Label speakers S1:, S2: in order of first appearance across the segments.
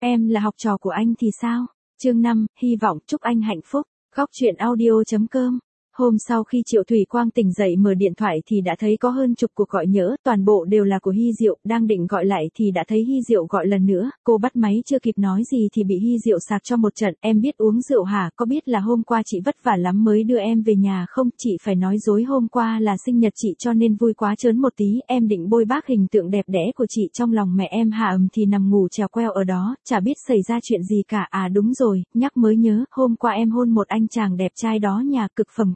S1: Em là học trò của anh thì sao? Chương 5, hy vọng chúc anh hạnh phúc. Góc truyện audio.com. Hôm sau khi Triệu Thủy Quang tỉnh dậy mở điện thoại thì đã thấy có hơn chục cuộc gọi nhỡ, toàn bộ đều là của Hy Diệu, đang định gọi lại thì đã thấy Hy Diệu gọi lần nữa, cô bắt máy chưa kịp nói gì thì bị Hy Diệu sạc cho một trận, em biết uống rượu hả, có biết là hôm qua chị vất vả lắm mới đưa em về nhà không, chị phải nói dối hôm qua là sinh nhật chị cho nên vui quá trớn một tí, em định bôi bác hình tượng đẹp đẽ của chị trong lòng mẹ em hạ thì nằm ngủ trèo queo ở đó, chả biết xảy ra chuyện gì cả, à đúng rồi, nhắc mới nhớ, hôm qua em hôn một anh chàng đẹp trai đó nhà, cực phẩm.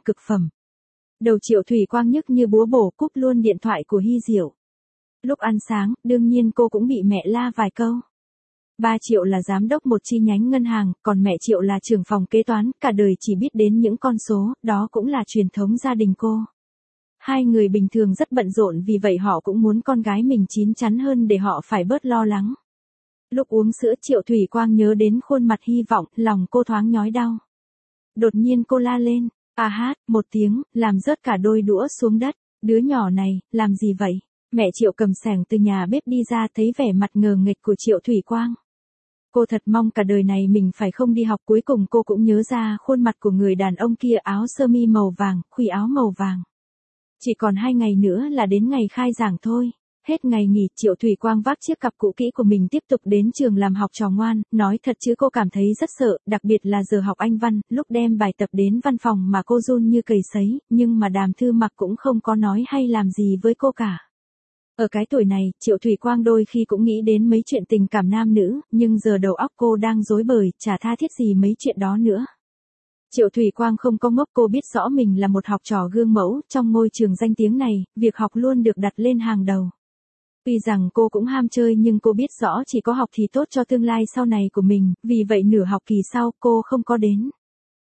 S1: Đầu Triệu Thủy Quang nhức như búa bổ, cúp luôn điện thoại của Hy Diệu. Lúc ăn sáng, đương nhiên cô cũng bị mẹ la vài câu. Ba Triệu là giám đốc một chi nhánh ngân hàng, còn mẹ Triệu là trưởng phòng kế toán, cả đời chỉ biết đến những con số, đó cũng là truyền thống gia đình cô. Hai người bình thường rất bận rộn vì vậy họ cũng muốn con gái mình chín chắn hơn để họ phải bớt lo lắng. Lúc uống sữa Triệu Thủy Quang nhớ đến khuôn mặt Hy vọng, lòng cô thoáng nhói đau. Đột nhiên cô la lên. À hát, một tiếng, làm rớt cả đôi đũa xuống đất. Đứa nhỏ này, làm gì vậy? Mẹ Triệu cầm xẻng từ nhà bếp đi ra thấy vẻ mặt ngờ nghệch của Triệu Thủy Quang. Cô thật mong cả đời này mình phải không đi học, cuối cùng cô cũng nhớ ra khuôn mặt của người đàn ông kia, áo sơ mi màu vàng, khuy áo màu vàng. Chỉ còn 2 ngày nữa là đến ngày khai giảng thôi. Hết ngày nghỉ, Triệu Thủy Quang vác chiếc cặp cũ kỹ của mình tiếp tục đến trường làm học trò ngoan, nói thật chứ cô cảm thấy rất sợ, đặc biệt là giờ học Anh văn, lúc đem bài tập đến văn phòng mà cô run như cầy sấy, nhưng mà Đàm Thư Mặc cũng không có nói hay làm gì với cô cả. Ở cái tuổi này, Triệu Thủy Quang đôi khi cũng nghĩ đến mấy chuyện tình cảm nam nữ, nhưng giờ đầu óc cô đang rối bời, chả tha thiết gì mấy chuyện đó nữa. Triệu Thủy Quang không có ngốc, cô biết rõ mình là một học trò gương mẫu, trong ngôi trường danh tiếng này, việc học luôn được đặt lên hàng đầu. Tuy rằng cô cũng ham chơi nhưng cô biết rõ chỉ có học thì tốt cho tương lai sau này của mình, vì vậy nửa học kỳ sau cô không có đến.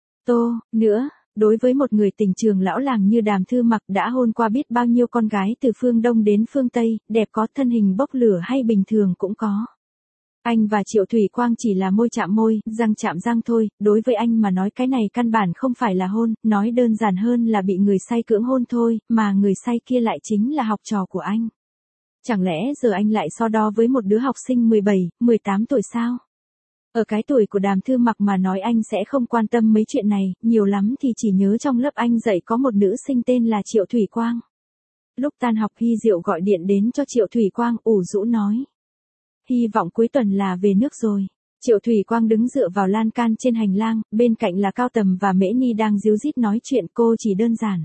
S1: Nữa, đối với một người tình trường lão làng như Đàm Thư Mặc đã hôn qua biết bao nhiêu con gái từ phương Đông đến phương Tây, đẹp có thân hình bốc lửa hay bình thường cũng có. Anh và Triệu Thủy Quang chỉ là môi chạm môi, răng chạm răng thôi, đối với anh mà nói cái này căn bản không phải là hôn, nói đơn giản hơn là bị người say cưỡng hôn thôi, mà người say kia lại chính là học trò của anh. Chẳng lẽ giờ anh lại so đo với một đứa học sinh 17, 18 tuổi sao? Ở cái tuổi của Đàm Thư Mặc mà nói anh sẽ không quan tâm mấy chuyện này, nhiều lắm thì chỉ nhớ trong lớp anh dạy có một nữ sinh tên là Triệu Thủy Quang. Lúc tan học Hy Diệu gọi điện đến cho Triệu Thủy Quang, ủ rũ nói. Hy vọng cuối tuần là về nước rồi. Triệu Thủy Quang đứng dựa vào lan can trên hành lang, bên cạnh là Cao Tầm và Mễ Ni đang díu dít nói chuyện, cô chỉ đơn giản.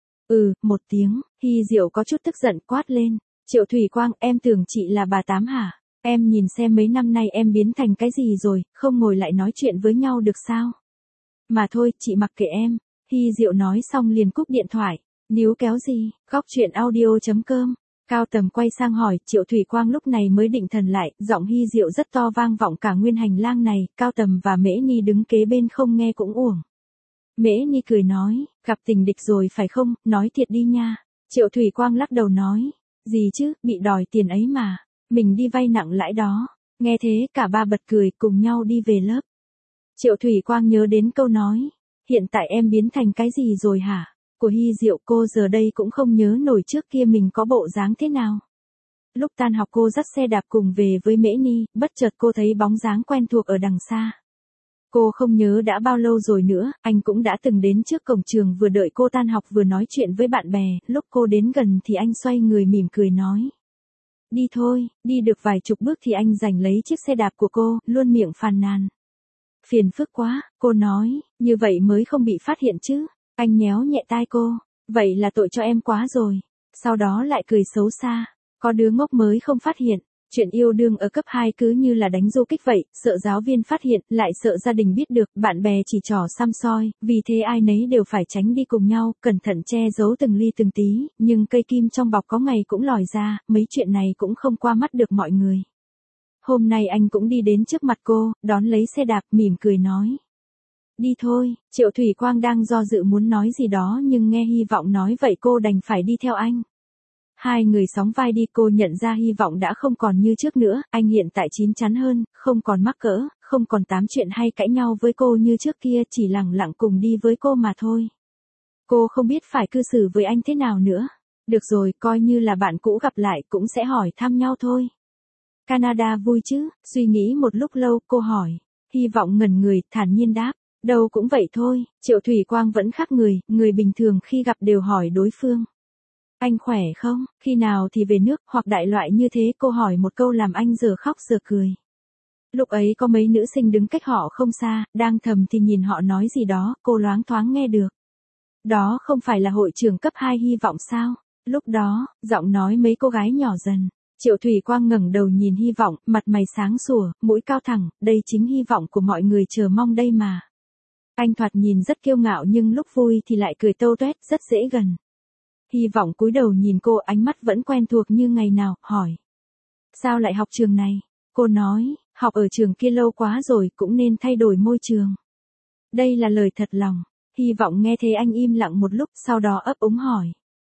S1: Một tiếng, Hy Diệu có chút tức giận quát lên. Triệu Thủy Quang, em tưởng chị là bà Tám hả? Em nhìn xem mấy năm nay em biến thành cái gì rồi, không ngồi lại nói chuyện với nhau được sao? Mà thôi, chị mặc kệ em. Hy Diệu nói xong liền cúp điện thoại. Níu kéo gì? Góc truyện audio.com. Cao Tầm quay sang hỏi, Triệu Thủy Quang lúc này mới định thần lại, giọng Hy Diệu rất to vang vọng cả nguyên hành lang này, Cao Tầm và Mễ Ni đứng kế bên không nghe cũng uổng. Mễ Ni cười nói, gặp tình địch rồi phải không, nói thiệt đi nha. Triệu Thủy Quang lắc đầu nói. Gì chứ, bị đòi tiền ấy mà. Mình đi vay nặng lãi đó. Nghe thế cả ba bật cười cùng nhau đi về lớp. Triệu Thủy Quang nhớ đến câu nói. Hiện tại em biến thành cái gì rồi hả? Của Hy Diệu, cô giờ đây cũng không nhớ nổi trước kia mình có bộ dáng thế nào. Lúc tan học cô dắt xe đạp cùng về với Mễ Ni, bất chợt cô thấy bóng dáng quen thuộc ở đằng xa. Cô không nhớ đã bao lâu rồi nữa, anh cũng đã từng đến trước cổng trường vừa đợi cô tan học vừa nói chuyện với bạn bè, lúc cô đến gần thì anh xoay người mỉm cười nói. Đi thôi, đi được vài chục bước thì anh giành lấy chiếc xe đạp của cô, luôn miệng phàn nàn. Phiền phức quá, cô nói, như vậy mới không bị phát hiện chứ. Anh nhéo nhẹ tai cô, vậy là tội cho em quá rồi. Sau đó lại cười xấu xa, có đứa ngốc mới không phát hiện. Chuyện yêu đương ở cấp 2 cứ như là đánh du kích vậy, sợ giáo viên phát hiện, lại sợ gia đình biết được, bạn bè chỉ trỏ xăm soi, vì thế ai nấy đều phải tránh đi cùng nhau, cẩn thận che giấu từng ly từng tí, nhưng cây kim trong bọc có ngày cũng lòi ra, mấy chuyện này cũng không qua mắt được mọi người. Hôm nay anh cũng đi đến trước mặt cô, đón lấy xe đạp, mỉm cười nói. Đi thôi, Triệu Thủy Quang đang do dự muốn nói gì đó nhưng nghe Hy Vọng nói vậy cô đành phải đi theo anh. Hai người sóng vai đi, cô nhận ra Hy Vọng đã không còn như trước nữa, anh hiện tại chín chắn hơn, không còn mắc cỡ, không còn tám chuyện hay cãi nhau với cô như trước kia, chỉ lẳng lặng cùng đi với cô mà thôi. Cô không biết phải cư xử với anh thế nào nữa. Được rồi, coi như là bạn cũ gặp lại cũng sẽ hỏi thăm nhau thôi. Canada vui chứ? Suy nghĩ một lúc lâu, cô hỏi. Hy vọng ngẩn người, thản nhiên đáp. Đâu cũng vậy thôi, Triệu Thủy Quang vẫn khác người bình thường khi gặp đều hỏi đối phương. Anh khỏe không, khi nào thì về nước, hoặc đại loại như thế, cô hỏi một câu làm anh giờ khóc giờ cười. Lúc ấy có mấy nữ sinh đứng cách họ không xa, đang thầm thì nhìn họ nói gì đó, cô loáng thoáng nghe được. Đó không phải là hội trưởng cấp 2 Hy vọng sao? Lúc đó, giọng nói mấy cô gái nhỏ dần. Triệu Thủy Quang ngẩng đầu nhìn Hy vọng, mặt mày sáng sủa, mũi cao thẳng, đây chính hy vọng của mọi người chờ mong đây mà. Anh thoạt nhìn rất kiêu ngạo nhưng lúc vui thì lại cười tâu tuét, rất dễ gần. Hy vọng cúi đầu nhìn cô, ánh mắt vẫn quen thuộc như ngày nào, hỏi. Sao lại học trường này? Cô nói, học ở trường kia lâu quá rồi, cũng nên thay đổi môi trường. Đây là lời thật lòng. Hy vọng nghe thế anh im lặng một lúc, sau đó ấp úng hỏi.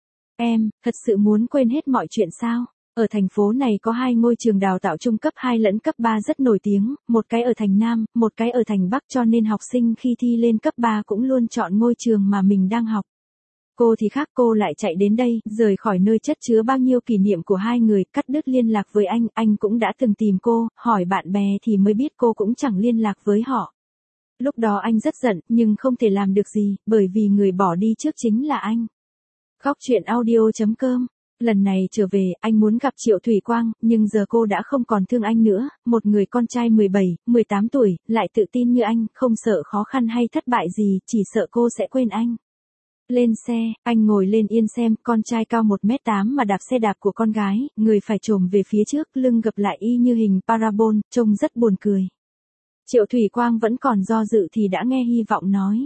S1: Em, thật sự muốn quên hết mọi chuyện sao? Ở thành phố này có 2 ngôi trường đào tạo trung cấp 2 lẫn cấp 3 rất nổi tiếng, một cái ở thành Nam, một cái ở thành Bắc, cho nên học sinh khi thi lên cấp 3 cũng luôn chọn ngôi trường mà mình đang học. Cô thì khác, cô lại chạy đến đây, rời khỏi nơi chất chứa bao nhiêu kỷ niệm của hai người, cắt đứt liên lạc với anh cũng đã từng tìm cô, hỏi bạn bè thì mới biết cô cũng chẳng liên lạc với họ. Lúc đó anh rất giận, nhưng không thể làm được gì, bởi vì người bỏ đi trước chính là anh. Khóc chuyện audio.com. Lần này trở về, anh muốn gặp Triệu Thủy Quang, nhưng giờ cô đã không còn thương anh nữa, một người con trai 17, 18 tuổi, lại tự tin như anh, không sợ khó khăn hay thất bại gì, chỉ sợ cô sẽ quên anh. Lên xe, anh ngồi lên yên xem, con trai cao 1m8 mà đạp xe đạp của con gái, người phải chồm về phía trước, lưng gập lại y như hình parabol, trông rất buồn cười. Triệu Thủy Quang vẫn còn do dự thì đã nghe Hy vọng nói.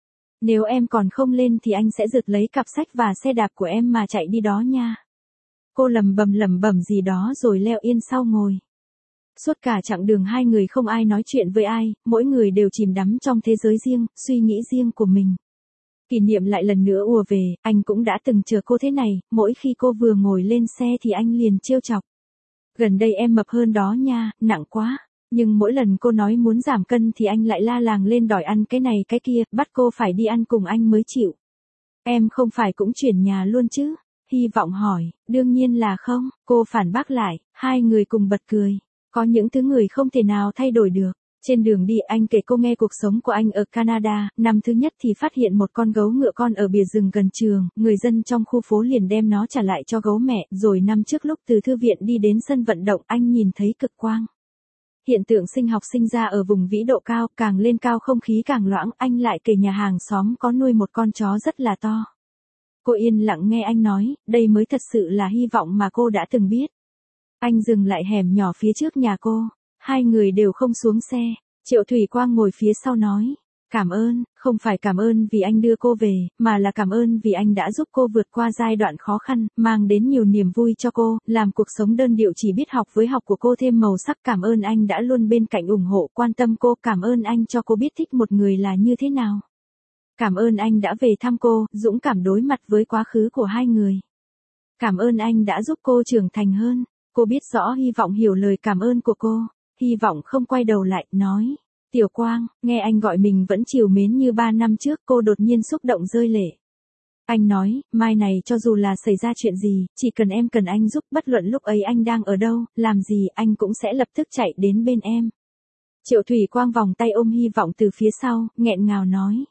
S1: Nếu em còn không lên thì anh sẽ giật lấy cặp sách và xe đạp của em mà chạy đi đó nha. Cô lẩm bẩm gì đó rồi leo yên sau ngồi. Suốt cả chặng đường hai người không ai nói chuyện với ai, mỗi người đều chìm đắm trong thế giới riêng, suy nghĩ riêng của mình. Kỷ niệm lại lần nữa ùa về, anh cũng đã từng chờ cô thế này, mỗi khi cô vừa ngồi lên xe thì anh liền trêu chọc. Gần đây em mập hơn đó nha, nặng quá. Nhưng mỗi lần cô nói muốn giảm cân thì anh lại la làng lên đòi ăn cái này cái kia, bắt cô phải đi ăn cùng anh mới chịu. Em không phải cũng chuyển nhà luôn chứ? Hy vọng hỏi, đương nhiên là không, cô phản bác lại, hai người cùng bật cười. Có những thứ người không thể nào thay đổi được. Trên đường đi anh kể cô nghe cuộc sống của anh ở Canada, năm thứ nhất thì phát hiện một con gấu ngựa con ở bìa rừng gần trường, người dân trong khu phố liền đem nó trả lại cho gấu mẹ, rồi năm trước lúc từ thư viện đi đến sân vận động anh nhìn thấy cực quang. Hiện tượng sinh học sinh ra ở vùng vĩ độ cao, càng lên cao không khí càng loãng, anh lại kể nhà hàng xóm có nuôi một con chó rất là to. Cô yên lặng nghe anh nói, đây mới thật sự là hy vọng mà cô đã từng biết. Anh dừng lại hẻm nhỏ phía trước nhà cô, hai người đều không xuống xe, Triệu Thủy Quang ngồi phía sau nói, cảm ơn, không phải cảm ơn vì anh đưa cô về, mà là cảm ơn vì anh đã giúp cô vượt qua giai đoạn khó khăn, mang đến nhiều niềm vui cho cô, làm cuộc sống đơn điệu chỉ biết học với học của cô thêm màu sắc. Cảm ơn anh đã luôn bên cạnh ủng hộ quan tâm cô, cảm ơn anh cho cô biết thích một người là như thế nào. Cảm ơn anh đã về thăm cô, dũng cảm đối mặt với quá khứ của hai người. Cảm ơn anh đã giúp cô trưởng thành hơn. Cô biết rõ Hy vọng hiểu lời cảm ơn của cô. Hy vọng không quay đầu lại, nói. Tiểu Quang, nghe anh gọi mình vẫn trìu mến như 3 năm trước, cô đột nhiên xúc động rơi lệ. Anh nói, mai này cho dù là xảy ra chuyện gì, chỉ cần em cần anh giúp, bất luận lúc ấy anh đang ở đâu, làm gì, anh cũng sẽ lập tức chạy đến bên em. Triệu Thủy Quang vòng tay ôm Hy vọng từ phía sau, nghẹn ngào nói.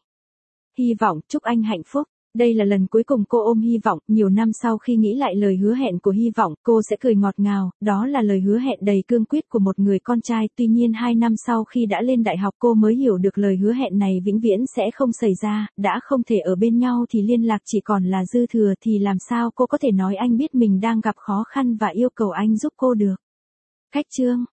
S1: Hy vọng, chúc anh hạnh phúc. Đây là lần cuối cùng cô ôm Hy vọng, nhiều năm sau khi nghĩ lại lời hứa hẹn của Hy vọng, cô sẽ cười ngọt ngào, đó là lời hứa hẹn đầy cương quyết của một người con trai, tuy nhiên 2 năm sau khi đã lên đại học cô mới hiểu được lời hứa hẹn này vĩnh viễn sẽ không xảy ra, đã không thể ở bên nhau thì liên lạc chỉ còn là dư thừa thì làm sao cô có thể nói anh biết mình đang gặp khó khăn và yêu cầu anh giúp cô được. Khách chương